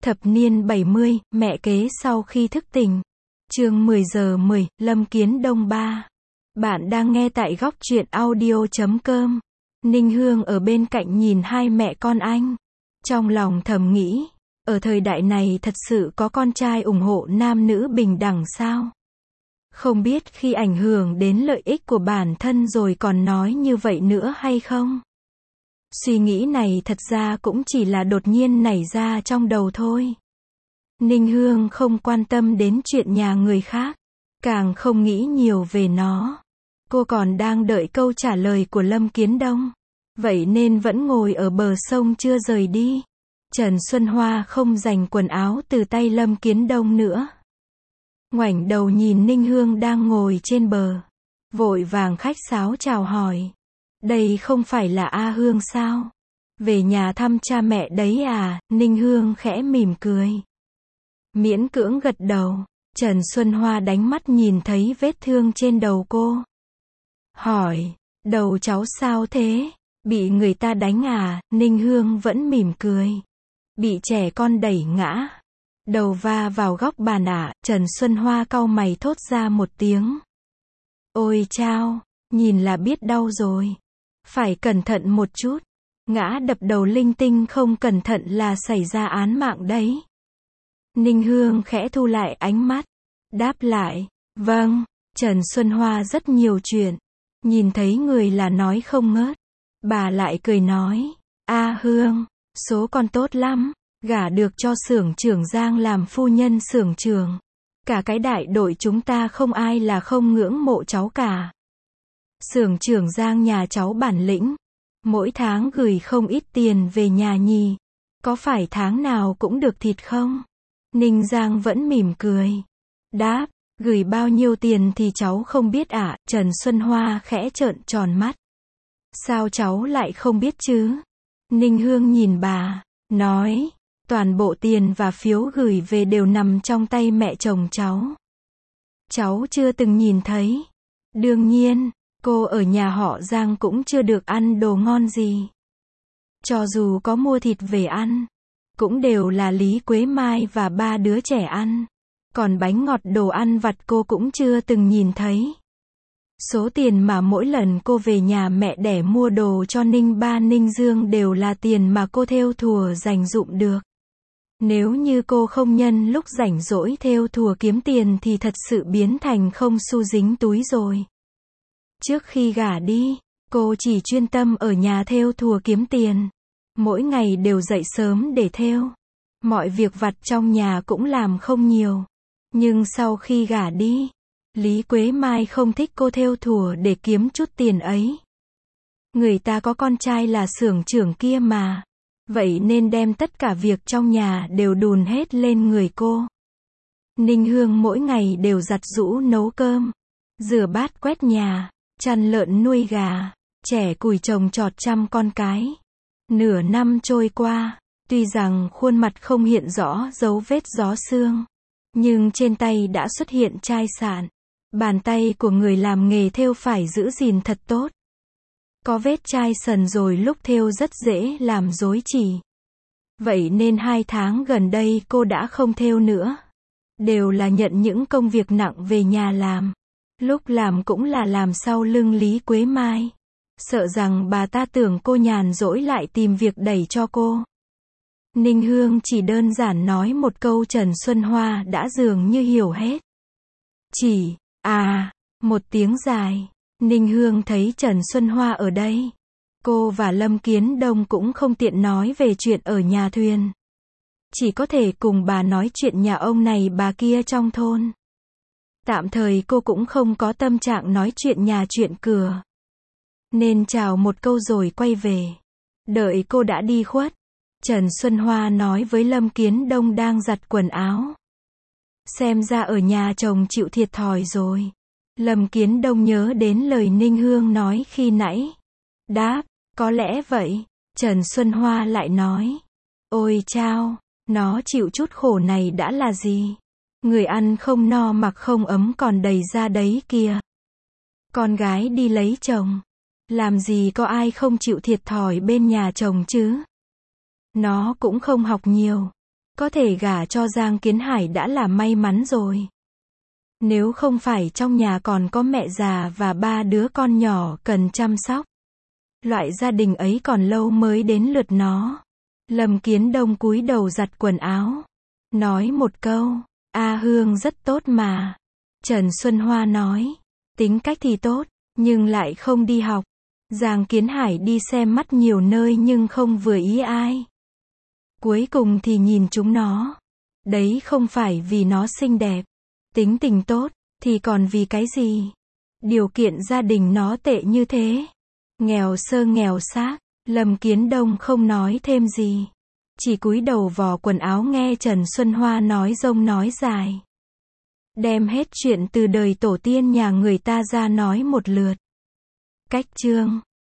Thập niên 70, mẹ kế sau khi thức tỉnh. Chương 10 giờ 10, Lâm Kiến Đông 3. Bạn đang nghe tại góc truyện audio.com. Ninh Hương ở bên cạnh nhìn hai mẹ con anh. Trong lòng thầm nghĩ, ở thời đại này thật sự có con trai ủng hộ nam nữ bình đẳng sao? Không biết khi ảnh hưởng đến lợi ích của bản thân rồi còn nói như vậy nữa hay không? Suy nghĩ này thật ra cũng chỉ là đột nhiên nảy ra trong đầu thôi. Ninh Hương không quan tâm đến chuyện nhà người khác, càng không nghĩ nhiều về nó. Cô còn đang đợi câu trả lời của Lâm Kiến Đông. Vậy nên vẫn ngồi ở bờ sông chưa rời đi. Trần Xuân Hoa không giành quần áo từ tay Lâm Kiến Đông nữa. Ngoảnh đầu nhìn Ninh Hương đang ngồi trên bờ. Vội vàng khách sáo chào hỏi. Đây không phải là A Hương sao? Về nhà thăm cha mẹ đấy à? Ninh Hương khẽ mỉm cười. Miễn cưỡng gật đầu. Trần Xuân Hoa đánh mắt nhìn thấy vết thương trên đầu cô. Hỏi, đầu cháu sao thế? Bị người ta đánh à? Ninh Hương vẫn mỉm cười. Bị trẻ con đẩy ngã. Đầu va vào góc bàn à? Trần Xuân Hoa cau mày thốt ra một tiếng. Ôi chao, nhìn là biết đau rồi. Phải cẩn thận một chút. Ngã đập đầu linh tinh không cẩn thận là xảy ra án mạng đấy. Ninh Hương khẽ thu lại ánh mắt. Đáp lại, vâng. Trần Xuân Hoa rất nhiều chuyện. Nhìn thấy người là nói không ngớt. Bà lại cười nói, A Hương, số con tốt lắm. Gả được cho xưởng trưởng Giang làm phu nhân xưởng trưởng. Cả cái đại đội chúng ta không ai là không ngưỡng mộ cháu cả. Xưởng trưởng Giang nhà cháu bản lĩnh. Mỗi tháng gửi không ít tiền về nhà nhì. Có phải tháng nào cũng được thịt không? Ninh Giang vẫn mỉm cười. Đáp, gửi bao nhiêu tiền thì cháu không biết ạ. Trần Xuân Hoa khẽ trợn tròn mắt. Sao cháu lại không biết chứ? Ninh Hương nhìn bà, nói, toàn bộ tiền và phiếu gửi về đều nằm trong tay mẹ chồng cháu. Cháu chưa từng nhìn thấy. Đương nhiên, cô ở nhà họ Giang cũng chưa được ăn đồ ngon gì. Cho dù có mua thịt về ăn, cũng đều là Lý Quế Mai và ba đứa trẻ ăn. Còn bánh ngọt đồ ăn vặt cô cũng chưa từng nhìn thấy. Số tiền mà mỗi lần cô về nhà mẹ đẻ mua đồ cho Ninh Ba Ninh Dương đều là tiền mà cô thêu thùa dành dụm được. Nếu như cô không nhân lúc rảnh rỗi thêu thùa kiếm tiền thì thật sự biến thành không xu dính túi rồi. Trước khi gả đi, cô chỉ chuyên tâm ở nhà thêu thùa kiếm tiền. Mỗi ngày đều dậy sớm để thêu. Mọi việc vặt trong nhà cũng làm không nhiều. Nhưng sau khi gả đi, Lý Quế Mai không thích cô thêu thùa để kiếm chút tiền ấy. Người ta có con trai là xưởng trưởng kia mà. Vậy nên đem tất cả việc trong nhà đều đùn hết lên người cô. Ninh Hương mỗi ngày đều giặt giũ nấu cơm, rửa bát quét nhà, chăn lợn nuôi gà, trẻ củi trồng trọt chăm con cái. Nửa năm trôi qua, tuy rằng khuôn mặt không hiện rõ dấu vết gió sương, nhưng trên tay đã xuất hiện chai sạn. Bàn tay của người làm nghề thêu phải giữ gìn thật tốt. Có vết chai sần rồi lúc thêu rất dễ làm rối chỉ. Vậy nên 2 tháng gần đây cô đã không thêu nữa. Đều là nhận những công việc nặng về nhà làm. Lúc làm cũng là làm sau lưng Lý Quế Mai. Sợ rằng bà ta tưởng cô nhàn rỗi lại tìm việc đẩy cho cô. Ninh Hương chỉ đơn giản nói một câu Trần Xuân Hoa đã dường như hiểu hết. Chỉ, một tiếng dài. Ninh Hương thấy Trần Xuân Hoa ở đây. Cô và Lâm Kiến Đông cũng không tiện nói về chuyện ở nhà thuyền. Chỉ có thể cùng bà nói chuyện nhà ông này bà kia trong thôn. Tạm thời cô cũng không có tâm trạng nói chuyện nhà chuyện cửa. Nên chào một câu rồi quay về. Đợi cô đã đi khuất, Trần Xuân Hoa nói với Lâm Kiến Đông đang giặt quần áo. Xem ra ở nhà chồng chịu thiệt thòi rồi. Lâm Kiến Đông nhớ đến lời Ninh Hương nói khi nãy. Đáp, có lẽ vậy. Trần Xuân Hoa lại nói. Ôi chao, nó chịu chút khổ này đã là gì? Người ăn không no mặc không ấm còn đầy ra đấy kìa. Con gái đi lấy chồng. Làm gì có ai không chịu thiệt thòi bên nhà chồng chứ? Nó cũng không học nhiều. Có thể gả cho Giang Kiến Hải đã là may mắn rồi. Nếu không phải trong nhà còn có mẹ già và 3 đứa con nhỏ cần chăm sóc. Loại gia đình ấy còn lâu mới đến lượt nó. Lâm Kiến Đông cúi đầu giặt quần áo. Nói một câu, A Hương rất tốt mà. Trần Xuân Hoa nói, tính cách thì tốt, nhưng lại không đi học. Giang Kiến Hải đi xem mắt nhiều nơi nhưng không vừa ý ai. Cuối cùng thì nhìn chúng nó. Đấy không phải vì nó xinh đẹp, tính tình tốt, thì còn vì cái gì? Điều kiện gia đình nó tệ như thế. Nghèo sơ nghèo xác. Lâm Kiến Đông không nói thêm gì. Chỉ cúi đầu vò quần áo nghe Trần Xuân Hoa nói dông nói dài. Đem hết chuyện từ đời tổ tiên nhà người ta ra nói một lượt. Cách chương